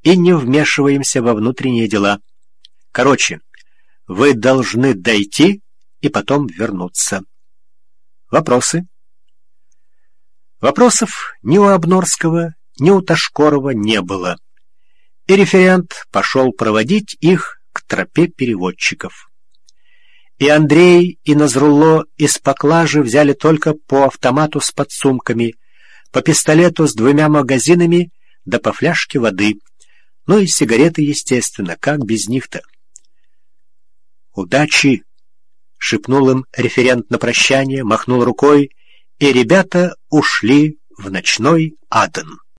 и не вмешиваемся во внутренние дела. Короче, вы должны дойти и потом вернуться. Вопросы? Вопросов ни у Обнорского, ни у Ташкорова не было, и референт пошел проводить их к тропе переводчиков. И Андрей, и Назрулло из поклажи взяли только по автомату с подсумками, по пистолету с 2 магазинами, да по фляжке воды. Ну и сигареты, естественно, как без них-то? «Удачи!» — шепнул им референт на прощание, махнул рукой, и ребята ушли в ночной Аден.